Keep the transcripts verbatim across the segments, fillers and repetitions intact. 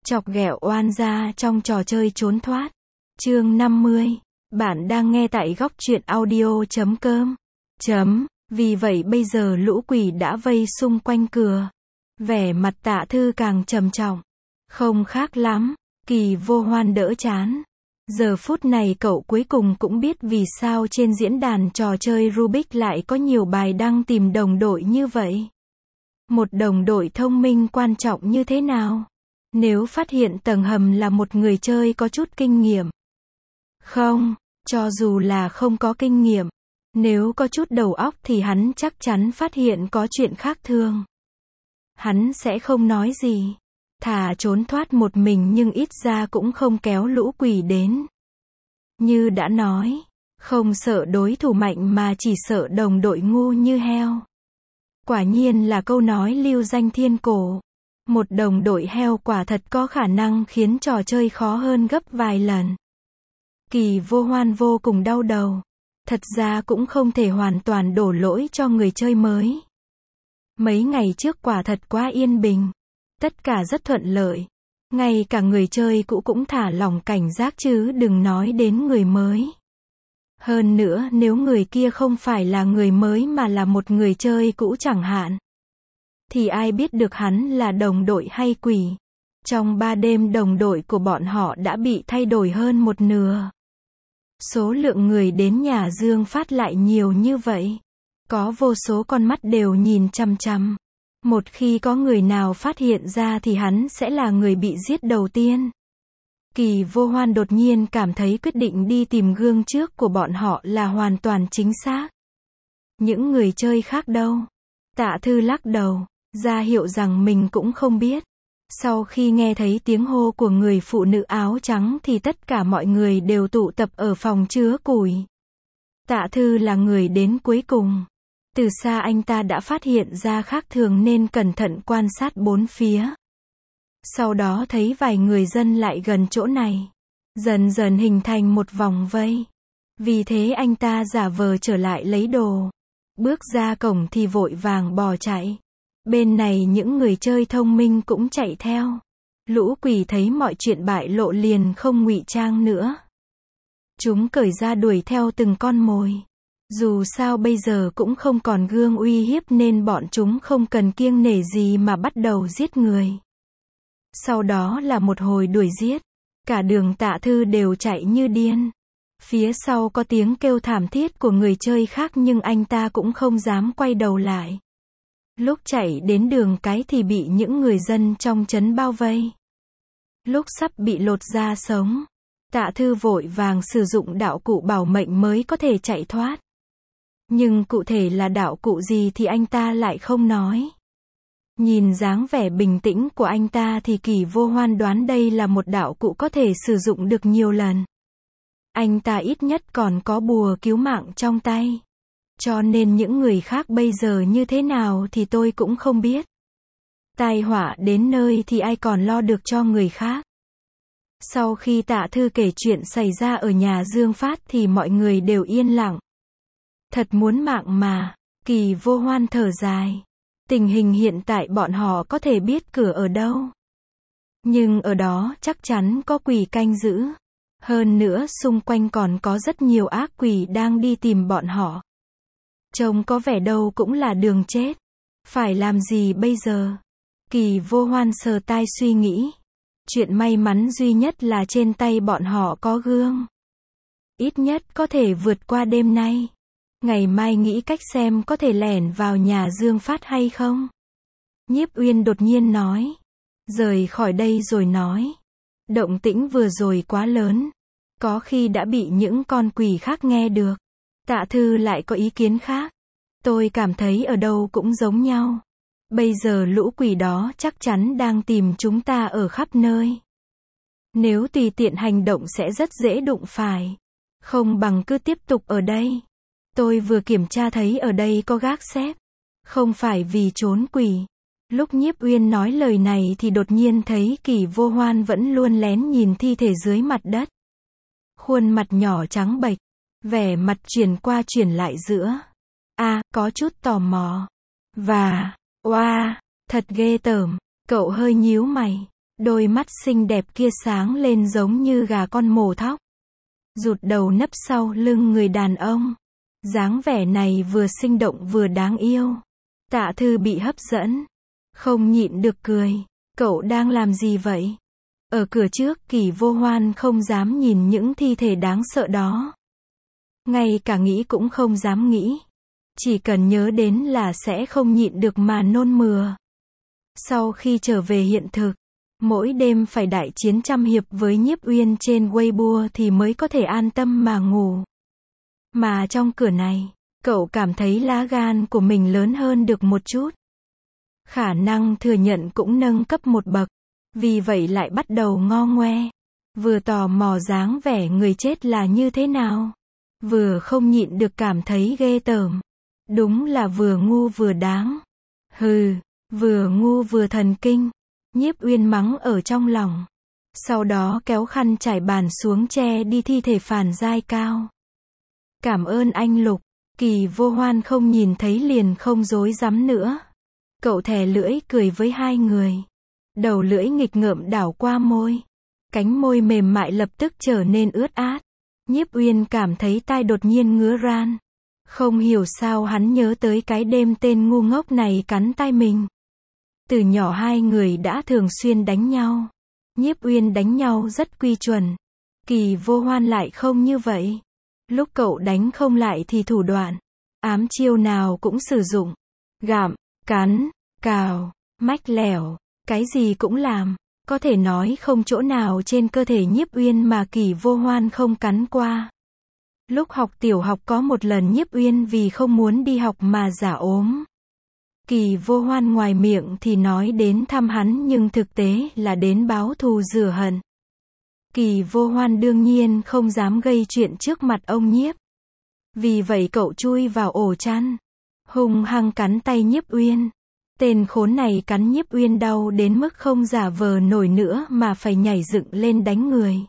Chọc ghẹo oan gia trong trò chơi trốn thoát. Chương năm mươi. Bạn đang nghe tại góc truyện audio chấm com. Chấm. Vì vậy bây giờ lũ quỷ đã vây xung quanh cửa. Vẻ mặt Tạ Thư càng trầm trọng. Không khác lắm. Kỳ Vô Hoan đỡ chán. Giờ phút này cậu cuối cùng cũng biết vì sao trên diễn đàn trò chơi Rubik lại có nhiều bài đăng tìm đồng đội như vậy. Một đồng đội thông minh quan trọng như thế nào? Nếu phát hiện tầng hầm là một người chơi có chút kinh nghiệm. Không, cho dù là không có kinh nghiệm, nếu có chút đầu óc thì hắn chắc chắn phát hiện có chuyện khác thường. Hắn sẽ không nói gì. Thà trốn thoát một mình nhưng ít ra cũng không kéo lũ quỷ đến. Như đã nói, không sợ đối thủ mạnh mà chỉ sợ đồng đội ngu như heo. Quả nhiên là câu nói lưu danh thiên cổ. Một đồng đội heo quả thật có khả năng khiến trò chơi khó hơn gấp vài lần. Kỳ Vô Hoan vô cùng đau đầu. Thật ra cũng không thể hoàn toàn đổ lỗi cho người chơi mới. Mấy ngày trước quả thật quá yên bình. Tất cả rất thuận lợi. Ngay cả người chơi cũ cũng thả lỏng cảnh giác chứ đừng nói đến người mới. Hơn nữa nếu người kia không phải là người mới mà là một người chơi cũ chẳng hạn. Thì ai biết được hắn là đồng đội hay quỷ. Trong ba đêm đồng đội của bọn họ đã bị thay đổi hơn một nửa. Số lượng người đến nhà Dương Phát lại nhiều như vậy. Có vô số con mắt đều nhìn chằm chằm. Một khi có người nào phát hiện ra thì hắn sẽ là người bị giết đầu tiên. Kỳ Vô Hoan đột nhiên cảm thấy quyết định đi tìm gương trước của bọn họ là hoàn toàn chính xác. Những người chơi khác đâu? Tạ Thư lắc đầu, ra hiệu rằng mình cũng không biết. Sau khi nghe thấy tiếng hô của người phụ nữ áo trắng thì tất cả mọi người đều tụ tập ở phòng chứa củi. Tạ Thư là người đến cuối cùng. Từ xa anh ta đã phát hiện ra khác thường nên cẩn thận quan sát bốn phía. Sau đó thấy vài người dân lại gần chỗ này. Dần dần hình thành một vòng vây. Vì thế anh ta giả vờ trở lại lấy đồ. Bước ra cổng thì vội vàng bỏ chạy. Bên này những người chơi thông minh cũng chạy theo. Lũ quỷ thấy mọi chuyện bại lộ liền không ngụy trang nữa. Chúng cởi ra đuổi theo từng con mồi. Dù sao bây giờ cũng không còn gương uy hiếp nên bọn chúng không cần kiêng nể gì mà bắt đầu giết người. Sau đó là một hồi đuổi giết. Cả đường Tạ Thư đều chạy như điên. Phía sau có tiếng kêu thảm thiết của người chơi khác nhưng anh ta cũng không dám quay đầu lại. Lúc chạy đến đường cái thì bị những người dân trong trấn bao vây. Lúc sắp bị lột da sống, Tạ Thư vội vàng sử dụng đạo cụ bảo mệnh mới có thể chạy thoát. Nhưng cụ thể là đạo cụ gì thì anh ta lại không nói. Nhìn dáng vẻ bình tĩnh của anh ta thì Kỳ Vô Hoan đoán đây là một đạo cụ có thể sử dụng được nhiều lần. Anh ta ít nhất còn có bùa cứu mạng trong tay. Cho nên những người khác bây giờ như thế nào thì tôi cũng không biết. Tai họa đến nơi thì ai còn lo được cho người khác. Sau khi Tạ Thư kể chuyện xảy ra ở nhà Dương Phát thì mọi người đều yên lặng. Thật muốn mạng mà. Kỳ Vô Hoan thở dài. Tình hình hiện tại bọn họ có thể biết cửa ở đâu. Nhưng ở đó chắc chắn có quỷ canh giữ. Hơn nữa xung quanh còn có rất nhiều ác quỷ đang đi tìm bọn họ. Trông có vẻ đâu cũng là đường chết. Phải làm gì bây giờ? Kỳ Vô Hoan sờ tai suy nghĩ. Chuyện may mắn duy nhất là trên tay bọn họ có gương. Ít nhất có thể vượt qua đêm nay. Ngày mai nghĩ cách xem có thể lẻn vào nhà Dương Phát hay không. Nhiếp Uyên đột nhiên nói. Rời khỏi đây rồi nói. Động tĩnh vừa rồi quá lớn. Có khi đã bị những con quỷ khác nghe được. Tạ Thư lại có ý kiến khác. Tôi cảm thấy ở đâu cũng giống nhau. Bây giờ lũ quỷ đó chắc chắn đang tìm chúng ta ở khắp nơi. Nếu tùy tiện hành động sẽ rất dễ đụng phải. Không bằng cứ tiếp tục ở đây. Tôi vừa kiểm tra thấy ở đây có gác xếp. Không phải vì trốn quỷ. Lúc Nhiếp Uyên nói lời này thì đột nhiên thấy Kỳ Vô Hoan vẫn luôn lén nhìn thi thể dưới mặt đất. Khuôn mặt nhỏ trắng bệch. Vẻ mặt chuyển qua chuyển lại giữa. A, có chút tò mò. Và, oa, thật ghê tởm. Cậu hơi nhíu mày. Đôi mắt xinh đẹp kia sáng lên giống như gà con mổ thóc. Rụt đầu nấp sau lưng người đàn ông. Dáng vẻ này vừa sinh động vừa đáng yêu. Tạ Thư bị hấp dẫn. Không nhịn được cười. Cậu đang làm gì vậy? Ở cửa trước Kỳ Vô Hoan không dám nhìn những thi thể đáng sợ đó. Ngay cả nghĩ cũng không dám nghĩ. Chỉ cần nhớ đến là sẽ không nhịn được mà nôn mửa. Sau khi trở về hiện thực, mỗi đêm phải đại chiến trăm hiệp với Nhiếp Uyên trên Weibo thì mới có thể an tâm mà ngủ. Mà trong cửa này, cậu cảm thấy lá gan của mình lớn hơn được một chút. Khả năng thừa nhận cũng nâng cấp một bậc. Vì vậy lại bắt đầu ngo ngoe. Vừa tò mò dáng vẻ người chết là như thế nào. Vừa không nhịn được cảm thấy ghê tởm. Đúng là vừa ngu vừa đáng. Hừ, vừa ngu vừa thần kinh. Nhiếp Uyên mắng ở trong lòng. Sau đó kéo khăn trải bàn xuống che đi thi thể Phàn Giai Cao. Cảm ơn anh Lục. Kỳ Vô Hoan không nhìn thấy liền không dối dám nữa. Cậu thè lưỡi cười với hai người. Đầu lưỡi nghịch ngợm đảo qua môi. Cánh môi mềm mại lập tức trở nên ướt át. Nhiếp Uyên cảm thấy tai đột nhiên ngứa ran. Không hiểu sao hắn nhớ tới cái đêm tên ngu ngốc này cắn tai mình. Từ nhỏ hai người đã thường xuyên đánh nhau. Nhiếp Uyên đánh nhau rất quy chuẩn. Kỳ Vô Hoan lại không như vậy. Lúc cậu đánh không lại thì thủ đoạn, ám chiêu nào cũng sử dụng. Gặm, cắn, cào, mách lẻo, cái gì cũng làm. Có thể nói không chỗ nào trên cơ thể Nhiếp Uyên mà Kỳ Vô Hoan không cắn qua. Lúc học tiểu học có một lần Nhiếp Uyên vì không muốn đi học mà giả ốm. Kỳ Vô Hoan ngoài miệng thì nói đến thăm hắn nhưng thực tế là đến báo thù rửa hận. Kỳ Vô Hoan đương nhiên không dám gây chuyện trước mặt ông Nhiếp. Vì vậy cậu chui vào ổ chăn, hung hăng cắn tay Nhiếp Uyên. Tên khốn này cắn Nhiếp Uyên đau đến mức không giả vờ nổi nữa mà phải nhảy dựng lên đánh người.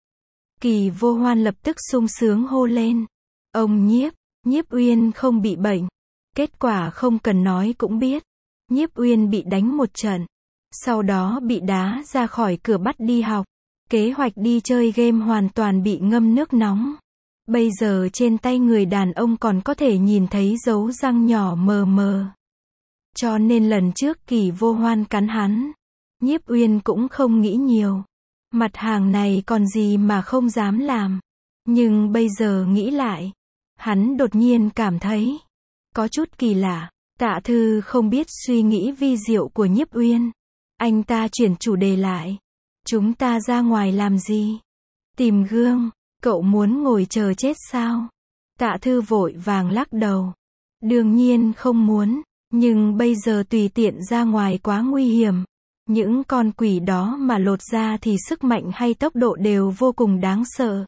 Kỳ Vô Hoan lập tức sung sướng hô lên. Ông Nhiếp, Nhiếp Uyên không bị bệnh. Kết quả không cần nói cũng biết. Nhiếp Uyên bị đánh một trận. Sau đó bị đá ra khỏi cửa bắt đi học. Kế hoạch đi chơi game hoàn toàn bị ngâm nước nóng. Bây giờ trên tay người đàn ông còn có thể nhìn thấy dấu răng nhỏ mờ mờ. Cho nên lần trước Kỳ Vô Hoan cắn hắn, Nhiếp Uyên cũng không nghĩ nhiều. Mặt hàng này còn gì mà không dám làm. Nhưng bây giờ nghĩ lại, hắn đột nhiên cảm thấy có chút kỳ lạ. Tạ Thư không biết suy nghĩ vi diệu của Nhiếp Uyên. Anh ta chuyển chủ đề lại. Chúng ta ra ngoài làm gì? Tìm gương. Cậu muốn ngồi chờ chết sao? Tạ Thư vội vàng lắc đầu. Đương nhiên không muốn. Nhưng bây giờ tùy tiện ra ngoài quá nguy hiểm. Những con quỷ đó mà lột ra thì sức mạnh hay tốc độ đều vô cùng đáng sợ.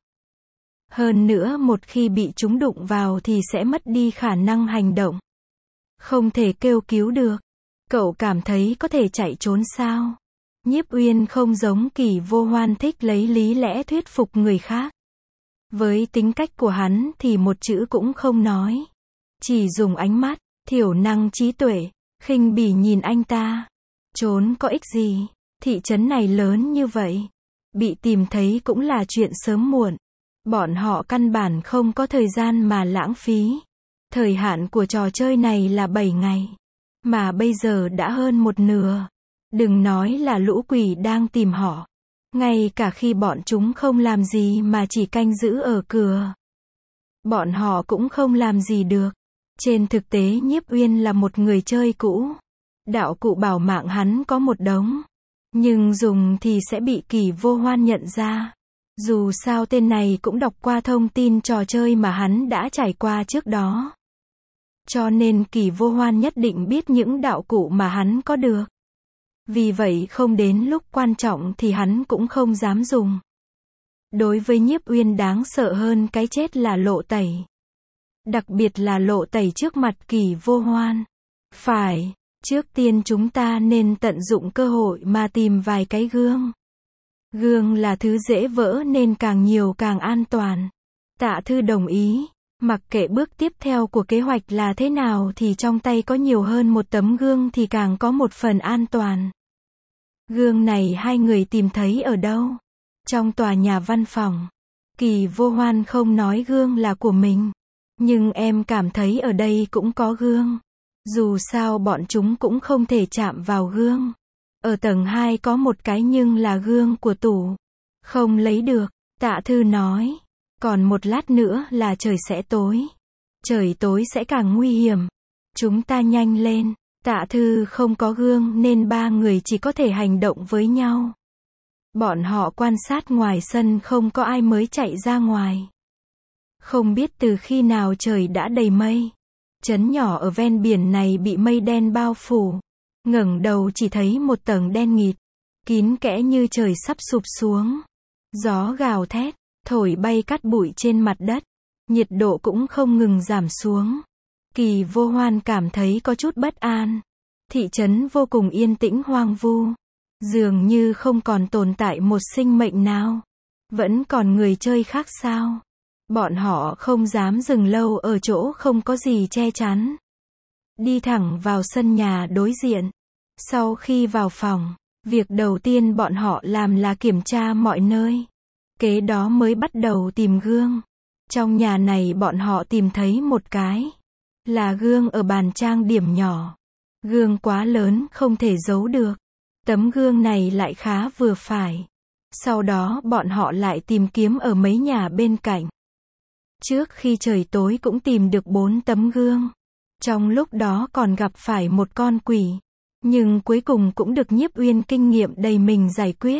Hơn nữa một khi bị chúng đụng vào thì sẽ mất đi khả năng hành động. Không thể kêu cứu được. Cậu cảm thấy có thể chạy trốn sao? Nhiếp Uyên không giống Kỳ Vô Hoan thích lấy lý lẽ thuyết phục người khác. Với tính cách của hắn thì một chữ cũng không nói. Chỉ dùng ánh mắt, thiểu năng trí tuệ, khinh bỉ nhìn anh ta. Trốn có ích gì? Thị trấn này lớn như vậy. Bị tìm thấy cũng là chuyện sớm muộn. Bọn họ căn bản không có thời gian mà lãng phí. Thời hạn của trò chơi này là bảy ngày. Mà bây giờ đã hơn một nửa. Đừng nói là lũ quỷ đang tìm họ. Ngay cả khi bọn chúng không làm gì mà chỉ canh giữ ở cửa, bọn họ cũng không làm gì được. Trên thực tế Nhiếp Uyên là một người chơi cũ. Đạo cụ bảo mạng hắn có một đống. Nhưng dùng thì sẽ bị Kỳ Vô Hoan nhận ra. Dù sao tên này cũng đọc qua thông tin trò chơi mà hắn đã trải qua trước đó. Cho nên Kỳ Vô Hoan nhất định biết những đạo cụ mà hắn có được. Vì vậy không đến lúc quan trọng thì hắn cũng không dám dùng. Đối với Nhiếp Uyên đáng sợ hơn cái chết là lộ tẩy. Đặc biệt là lộ tẩy trước mặt Kỳ Vô Hoan. Phải, trước tiên chúng ta nên tận dụng cơ hội mà tìm vài cái gương. Gương là thứ dễ vỡ nên càng nhiều càng an toàn. Tạ Thư đồng ý. Mặc kệ bước tiếp theo của kế hoạch là thế nào thì trong tay có nhiều hơn một tấm gương thì càng có một phần an toàn. Gương này hai người tìm thấy ở đâu? Trong tòa nhà văn phòng. Kỳ Vô Hoan không nói gương là của mình. Nhưng em cảm thấy ở đây cũng có gương. Dù sao bọn chúng cũng không thể chạm vào gương. Ở tầng hai có một cái nhưng là gương của tủ. Không lấy được, Tạ Thư nói. Còn một lát nữa là trời sẽ tối. Trời tối sẽ càng nguy hiểm. Chúng ta nhanh lên. Tạ Thư không có gương nên ba người chỉ có thể hành động với nhau. Bọn họ quan sát ngoài sân không có ai mới chạy ra ngoài. Không biết từ khi nào trời đã đầy mây. Trấn nhỏ ở ven biển này bị mây đen bao phủ. Ngẩng đầu chỉ thấy một tầng đen nghịt. Kín kẽ như trời sắp sụp xuống. Gió gào thét, thổi bay cát bụi trên mặt đất. Nhiệt độ cũng không ngừng giảm xuống. Kỳ Vô Hoan cảm thấy có chút bất an. Thị trấn vô cùng yên tĩnh hoang vu. Dường như không còn tồn tại một sinh mệnh nào. Vẫn còn người chơi khác sao? Bọn họ không dám dừng lâu ở chỗ không có gì che chắn. Đi thẳng vào sân nhà đối diện. Sau khi vào phòng, việc đầu tiên bọn họ làm là kiểm tra mọi nơi. Kế đó mới bắt đầu tìm gương. Trong nhà này bọn họ tìm thấy một cái. Là gương ở bàn trang điểm nhỏ. Gương quá lớn không thể giấu được. Tấm gương này lại khá vừa phải. Sau đó bọn họ lại tìm kiếm ở mấy nhà bên cạnh. Trước khi trời tối cũng tìm được bốn tấm gương. Trong lúc đó còn gặp phải một con quỷ. Nhưng cuối cùng cũng được Nhiếp Uyên kinh nghiệm đầy mình giải quyết.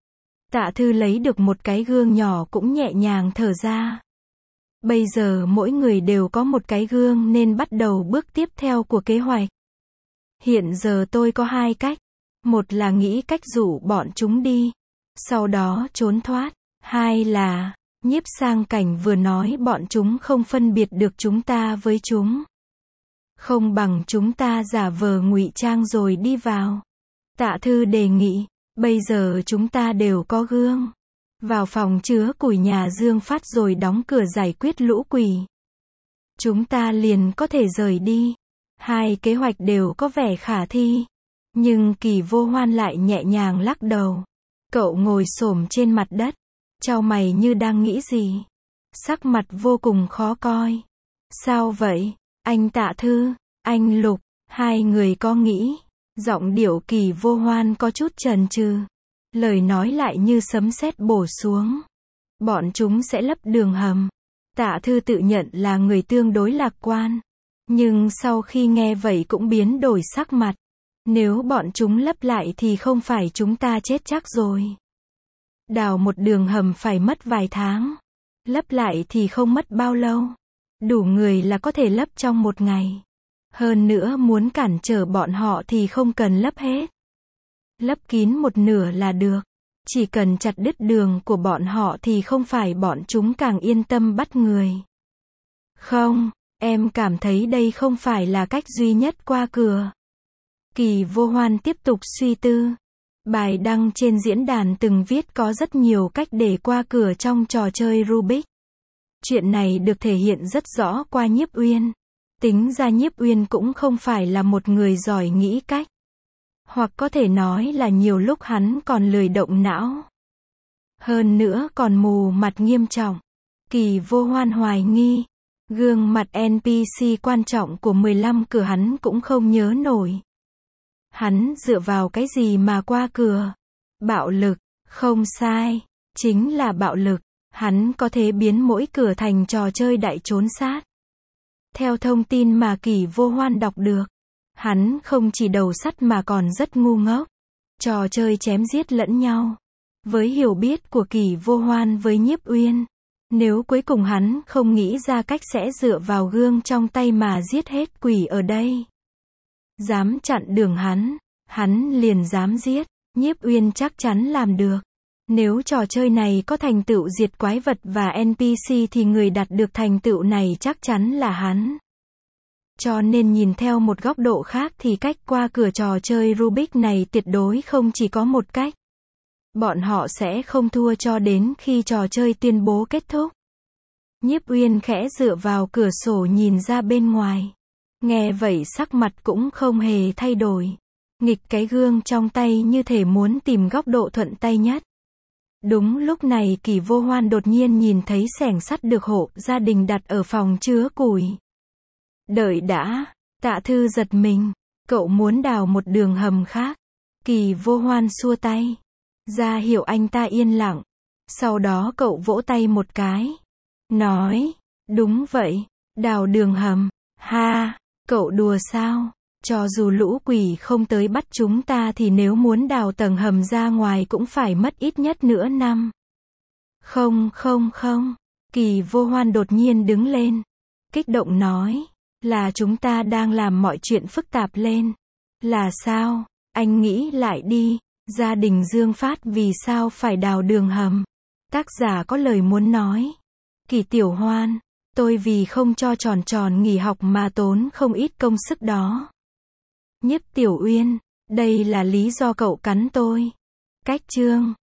Tạ Thư lấy được một cái gương nhỏ cũng nhẹ nhàng thở ra. Bây giờ mỗi người đều có một cái gương nên bắt đầu bước tiếp theo của kế hoạch. Hiện giờ tôi có hai cách. Một là nghĩ cách rủ bọn chúng đi. Sau đó trốn thoát. Hai là, Nhiếp Sang Cảnh vừa nói bọn chúng không phân biệt được chúng ta với chúng. Không bằng chúng ta giả vờ ngụy trang rồi đi vào. Tạ Thư đề nghị, bây giờ chúng ta đều có gương. Vào phòng chứa củi nhà Dương Phát rồi đóng cửa giải quyết lũ quỷ. Chúng ta liền có thể rời đi. Hai kế hoạch đều có vẻ khả thi. Nhưng Kỳ Vô Hoan lại nhẹ nhàng lắc đầu. Cậu ngồi xổm trên mặt đất. Chau mày như đang nghĩ gì. Sắc mặt vô cùng khó coi. Sao vậy? Anh Tạ Thư, anh Lục, hai người có nghĩ. Giọng điệu Kỳ Vô Hoan có chút chần chừ. Lời nói lại như sấm sét bổ xuống. Bọn chúng sẽ lấp đường hầm. Tạ Thư tự nhận là người tương đối lạc quan. Nhưng sau khi nghe vậy cũng biến đổi sắc mặt. Nếu bọn chúng lấp lại thì không phải chúng ta chết chắc rồi. Đào một đường hầm phải mất vài tháng. Lấp lại thì không mất bao lâu. Đủ người là có thể lấp trong một ngày. Hơn nữa muốn cản trở bọn họ thì không cần lấp hết. Lấp kín một nửa là được. Chỉ cần chặt đứt đường của bọn họ thì không phải bọn chúng càng yên tâm bắt người. Không, em cảm thấy đây không phải là cách duy nhất qua cửa. Kỳ Vô Hoan tiếp tục suy tư. Bài đăng trên diễn đàn từng viết có rất nhiều cách để qua cửa trong trò chơi Rubik. Chuyện này được thể hiện rất rõ qua Nhiếp Uyên. Tính ra Nhiếp Uyên cũng không phải là một người giỏi nghĩ cách. Hoặc có thể nói là nhiều lúc hắn còn lười động não. Hơn nữa còn mù mặt nghiêm trọng. Kỳ Vô Hoan hoài nghi. Gương mặt en pê xê quan trọng của mười lăm cửa hắn cũng không nhớ nổi. Hắn dựa vào cái gì mà qua cửa? Bạo lực, không sai. Chính là bạo lực. Hắn có thể biến mỗi cửa thành trò chơi đại trốn sát. Theo thông tin mà Kỳ Vô Hoan đọc được, hắn không chỉ đầu sắt mà còn rất ngu ngốc. Trò chơi chém giết lẫn nhau. Với hiểu biết của Kỳ Vô Hoan với Nhiếp Uyên, nếu cuối cùng hắn không nghĩ ra cách sẽ dựa vào gương trong tay mà giết hết quỷ ở đây. Dám chặn đường hắn, hắn liền dám giết. Nhiếp Uyên chắc chắn làm được. Nếu trò chơi này có thành tựu diệt quái vật và en pê xê thì người đạt được thành tựu này chắc chắn là hắn. Cho nên nhìn theo một góc độ khác thì cách qua cửa trò chơi Rubik này tuyệt đối không chỉ có một cách. Bọn họ sẽ không thua cho đến khi trò chơi tuyên bố kết thúc. Nhiếp Uyên khẽ dựa vào cửa sổ nhìn ra bên ngoài. Nghe vậy sắc mặt cũng không hề thay đổi. nghịch cái gương trong tay như thể muốn tìm góc độ thuận tay nhất. Đúng lúc này Kỳ Vô Hoan đột nhiên nhìn thấy xẻng sắt được hộ gia đình đặt ở phòng chứa củi. Đợi đã, Tạ Thư giật mình, cậu muốn đào một đường hầm khác. Kỳ Vô Hoan xua tay, ra hiệu anh ta yên lặng. Sau đó cậu vỗ tay một cái, nói, đúng vậy, đào đường hầm, ha, cậu đùa sao? Cho dù lũ quỷ không tới bắt chúng ta thì nếu muốn đào tầng hầm ra ngoài cũng phải mất ít nhất nửa năm. Không không không, Kỳ Vô Hoan đột nhiên đứng lên, kích động nói, là chúng ta đang làm mọi chuyện phức tạp lên. Là sao? Anh nghĩ lại đi, gia đình Dương Phát vì sao phải đào đường hầm? Tác giả có lời muốn nói. Kỳ Tiểu Hoan, tôi vì không cho Tròn Tròn nghỉ học mà tốn không ít công sức đó. Nhiếp Tiểu Uyên, đây là lý do cậu cắn tôi. Cách chương